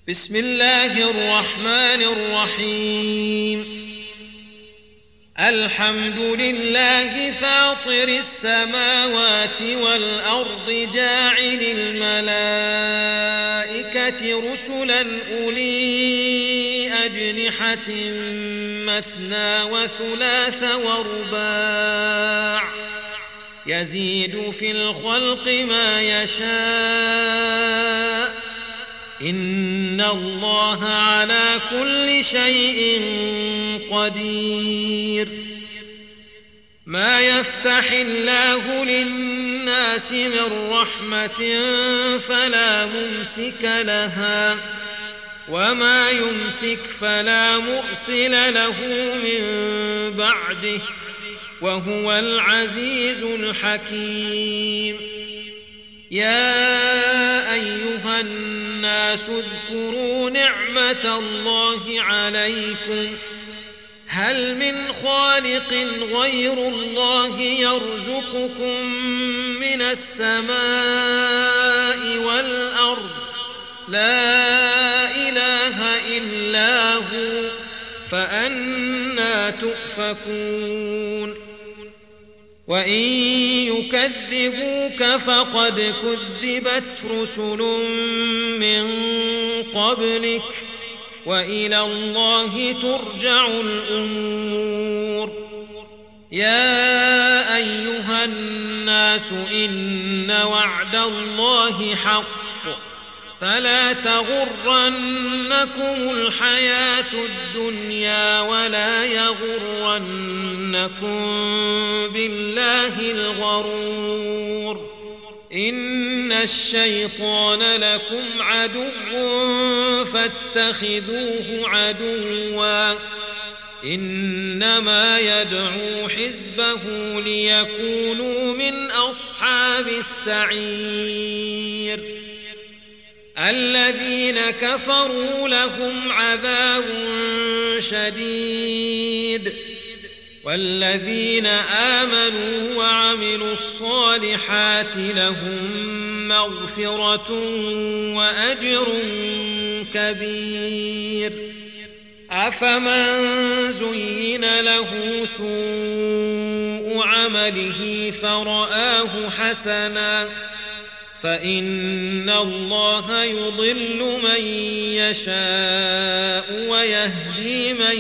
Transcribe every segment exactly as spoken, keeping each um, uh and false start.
بسم الله الرحمن الرحيم. الحمد لله فاطر السماوات والأرض جاعل الملائكة رسلا أولي أجنحة مثنى وثلاث ورباع يزيد في الخلق ما يشاء إن الله على كل شيء قدير. ما يفتح الله للناس من رحمة فلا ممسك لها وما يمسك فلا مرسل له من بعده وهو العزيز الحكيم. يا أيها الناس اذكروا نعمة الله عليكم هل من خالق غير الله يرزقكم من السماء والأرض لا إله إلا هو فأنى تؤفكون. وإن يكذبوك فقد كذبت رسل من قبلك وإلى الله ترجع الأمور. يا أيها الناس إن وعد الله حق فلا تغرنكم الحياة الدنيا ولا يغرنكم بالله الغرور. إن الشيطان لكم عدو فاتخذوه عدوا إنما يدعو حزبه ليكونوا من أصحاب السعير. الذين كفروا لهم عذاب شديد والذين آمنوا وعملوا الصالحات لهم مغفرة وأجر كبير. أفمن زين له سوء عمله فرآه حسنا فإن الله يضل من يشاء ويهدي من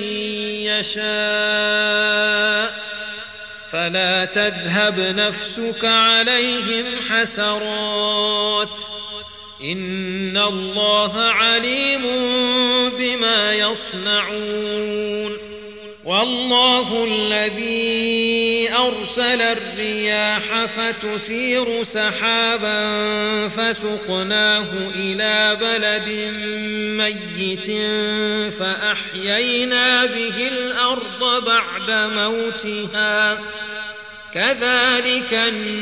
يشاء فلا تذهب نفسك عليهم حسرات إن الله عليم بما يصنعون. والله الذي أرسل الرياح فتثير سحابا فسقناه إلى بلد ميت فأحيينا به الأرض بعد موتها كذلك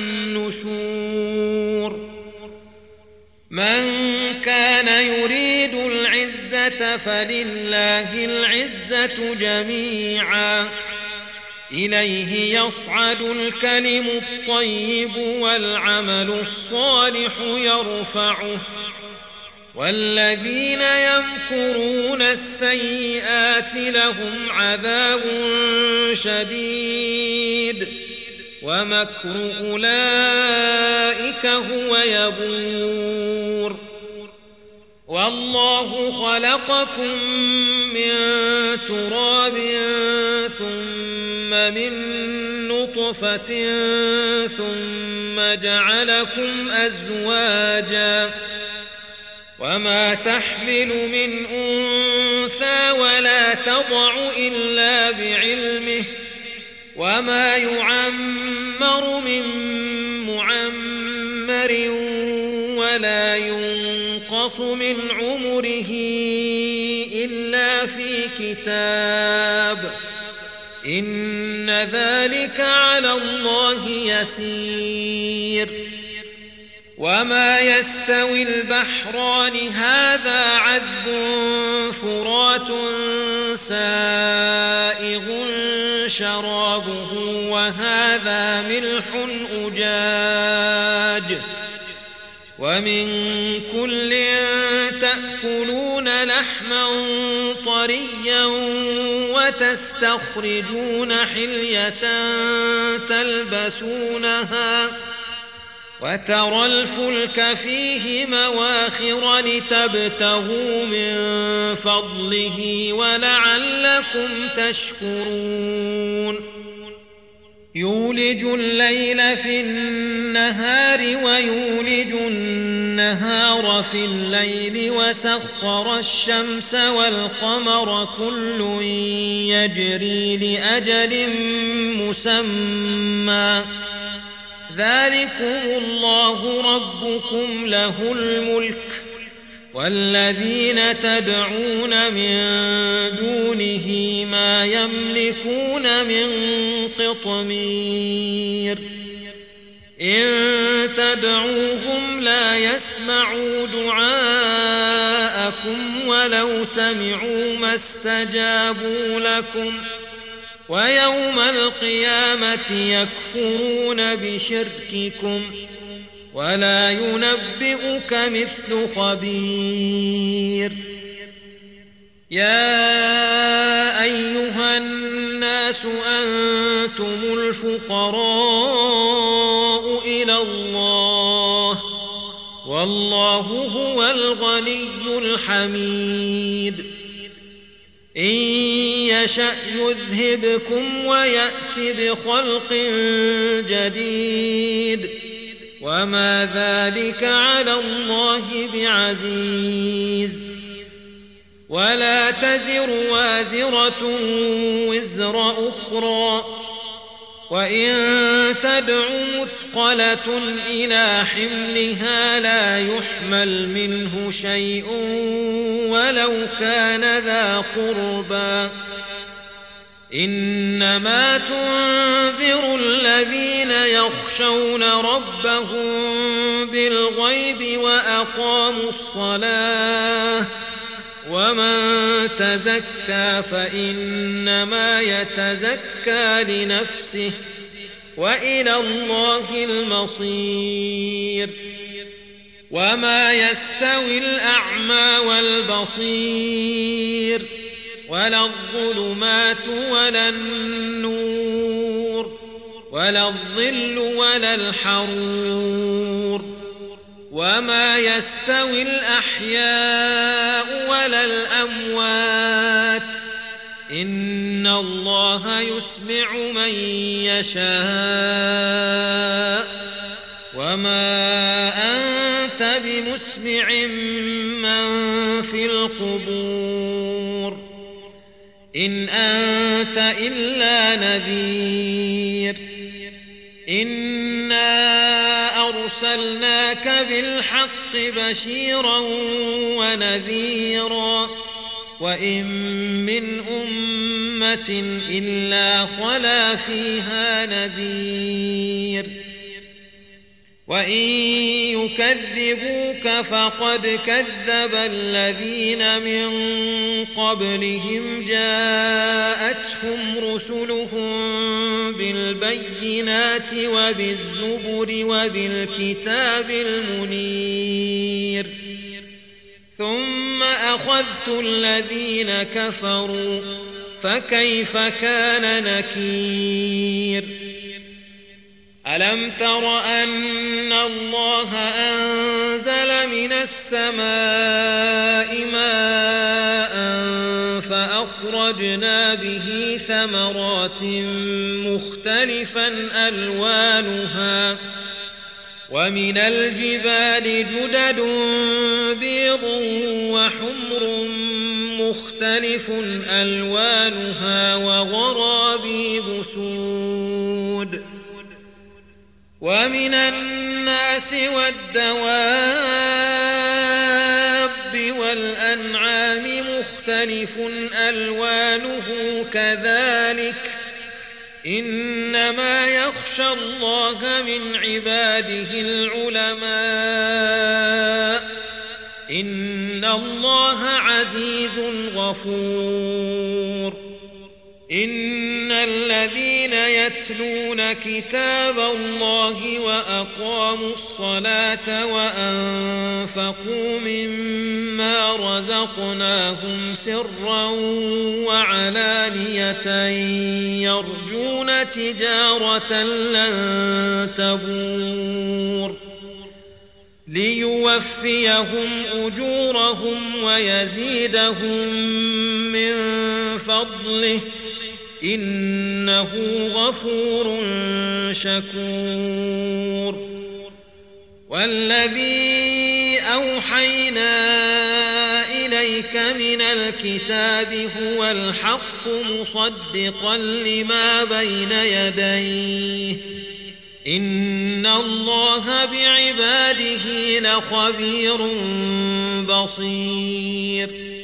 النشور. من كان يريد العزة فلله العزة جميعا إليه يصعد الكلم الطيب والعمل الصالح يرفعه والذين يمكرون السيئات لهم عذاب شديد ومكر أولئك هو يبور. والله خلقكم من تراب ثم من نطفة ثم جعلكم أزواجا وما تحمل من أنثى ولا تضع إلا بعلمه وما يعمر من معمر ولا ينقص من عمره إلا في كتاب إن ذلك على الله يسير. وما يستوي البحران هذا عذب فرات سائغ شرابه وهذا ملح أجاج ومن كل تأكلون تأكلون لحما طريا وتستخرجون حلية تلبسونها وترى الفلك فيه مواخر لتبتغوا من فضله ولعلكم تشكرون يولج الليل في النهار ويولج النهار في الليل وسخر الشمس والقمر كل يجري لأجل مسمى ذلكم الله ربكم له الملك والذين تدعون من دونه ما يملكون من قطمير إن تدعوهم لا يسمعوا دعاءكم ولو سمعوا ما استجابوا لكم ويوم القيامة يكفرون بشرككم ولا ينبئك مثل خبير يا أيها الناس أنتم الفقراء إلى الله والله هو الغني الحميد إن يشأ يذهبكم ويأت بخلق جديد وما ذلك على الله بعزيز ولا تزر وازرة وزر أخرى وإن تدع مثقلة إلى حملها لا يحمل منه شيء ولو كان ذا قربى إنما تنذر الذين يخشون ربهم بالغيب وأقاموا الصلاة ومن تزكى فإنما يتزكى لنفسه وإلى الله المصير وما يستوي الأعمى والبصير ولا الظلمات ولا النور ولا الظل ولا الحرور وما يستوي الأحياء ولا الأموات إن الله يسمع من يشاء وما أنت بمسمع من في القبور إن أنت إلا نذير إنا أرسلناك بالحق بشيرا ونذيرا وإن من أمة إلا خلا فيها نذير وإن يكذبوك فقد كذب الذين من قبلهم جاءتهم رسلهم بالبينات وبالزبر وبالكتاب المنير ثم أخذت الذين كفروا فكيف كان نكير ألم تر أن الله أنزل من السماء ماء فأخرجنا به ثمرات مختلفا ألوانها ومن الجبال جدد بيض وحمر مختلف ألوانها وغرابيب سود ومن الناس والدواب والأنعام مختلف ألوانه كذلك إنما يخشى الله من عباده العلماء إن الله عزيز غفور إن الذين يتلون كتاب الله وأقاموا الصلاة وأنفقوا مما رزقناهم سرا وعلانية يرجون تجارة لن تبور ليوفيهم أجورهم ويزيدهم من فضله إنه غفور شكور والذي أوحينا إليك من الكتاب هو الحق مصدقا لما بين يديه إن الله بعباده لخبير بصير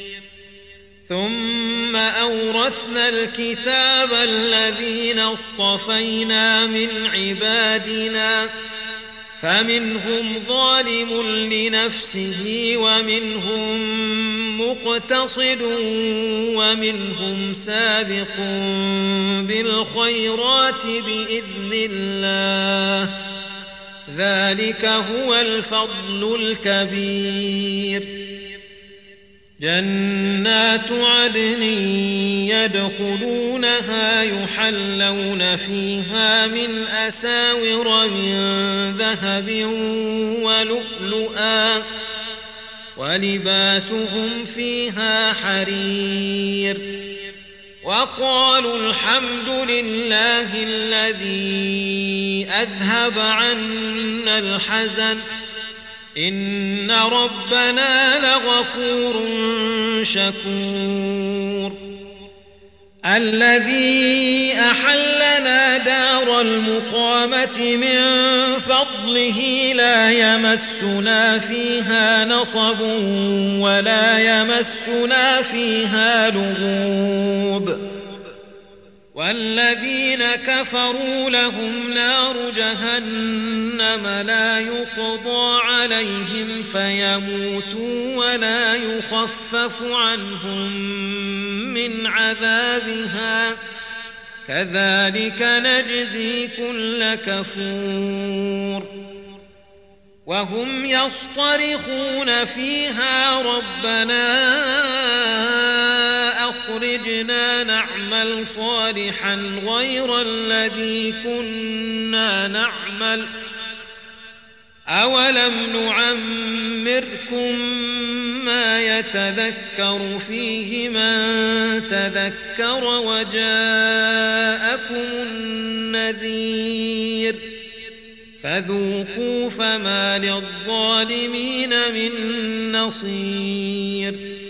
ثم أورثنا الكتاب الذين اصطفينا من عبادنا فمنهم ظالم لنفسه ومنهم مقتصد ومنهم سابق بالخيرات بإذن الله ذلك هو الفضل الكبير جنات عدن يدخلونها يحلون فيها من أساور من ذهب ولؤلؤا ولباسهم فيها حرير وقالوا الحمد لله الذي أذهب عنا الحزن إن ربنا لغفور شكور الذي أحلنا دار المقامة من فضله لا يمسنا فيها نصب ولا يمسنا فيها لغوب والذين كفروا لهم نار جهنم لا يقضى عليهم فيموتوا ولا يخفف عنهم من عذابها كذلك نجزي كل كفور وهم يصطرخون فيها ربنا أخرجنا نعمل صالحا غير الذي كنا نعمل أولم نعمركم ما يتذكر فيه من تذكر وجاءكم النذير فذوقوا فما للظالمين من نصير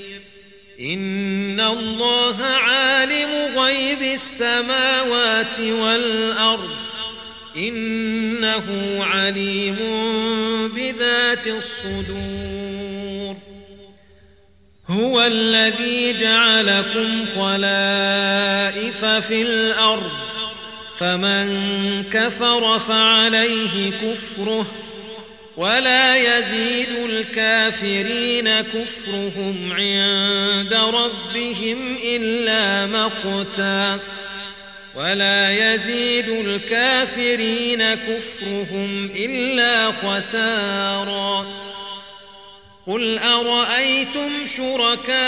إن الله عالم غيب السماوات والأرض إنه عليم بذات الصدور هو الذي جعلكم خلائف في الأرض فمن كفر فعليه كفره ولا يزيد الكافرين كفرهم عند ربهم إلا مقتا ولا يزيد الكافرين كفرهم إلا خسارا قل أرأيتم شركاءكم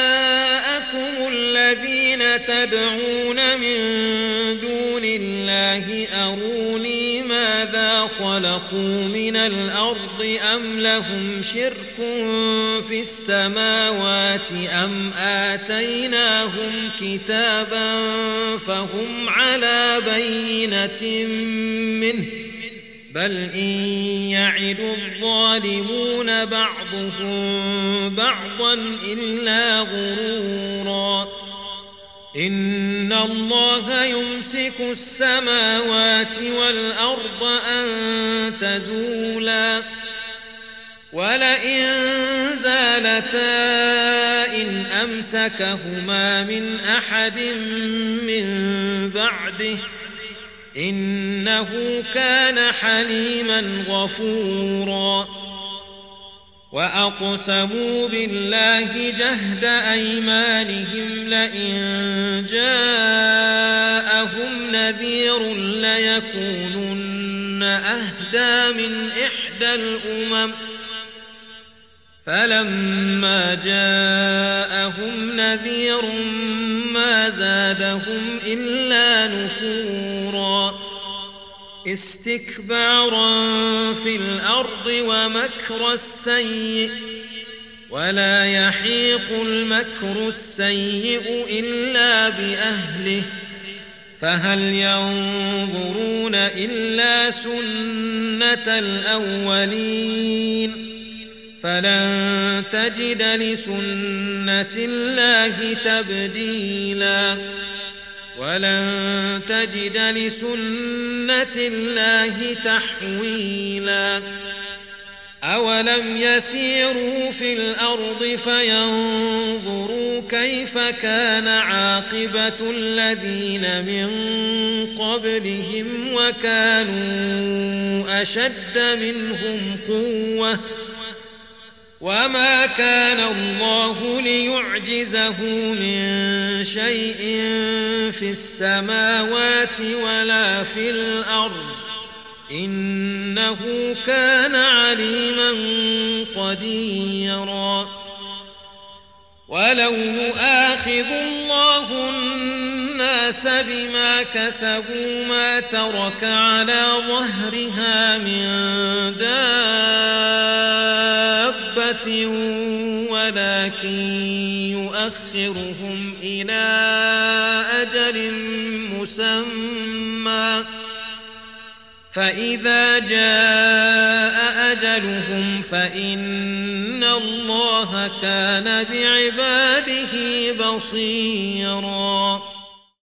الذين تدعون من دون الله أروني ماذا خلقوا من الأرض أم لهم شرك في السماوات أم آتيناهم كتابا فهم على بينة منه بل إن يعد الظالمون بعضهم بعضا إلا غرورا إن الله يمسك السماوات والأرض أن تزولا ولئن زالتا إن أمسكهما من أحد من بعده إنه كان حليما غفورا وأقسموا بالله جهد أيمانهم لئن جاءهم نذير ليكونن أهدى من إحدى الأمم فلما جاءهم نذير ما زادهم إلا نفورا استكبارا في الأرض ومكر السيء ولا يحيق المكر السيء إلا بأهله فهل ينظرون إلا سنة الأولين فلن تجد لسنة الله تبديلا ولن تجد لسنة الله تحويلا أولم يسيروا في الأرض فينظروا كيف كان عاقبة الذين من قبلهم وكانوا أشد منهم قوة وما كان الله ليعجزه من شيء في السماوات ولا في الأرض إنه كان عليما قديرا ولو يؤاخذ الله الناس بما كسبوا ما ترك على ظهرها من دابة ولكن يؤخرهم إلى أجل مسمى فإذا جاء أجلهم فإن الله كان بعباده بصيرا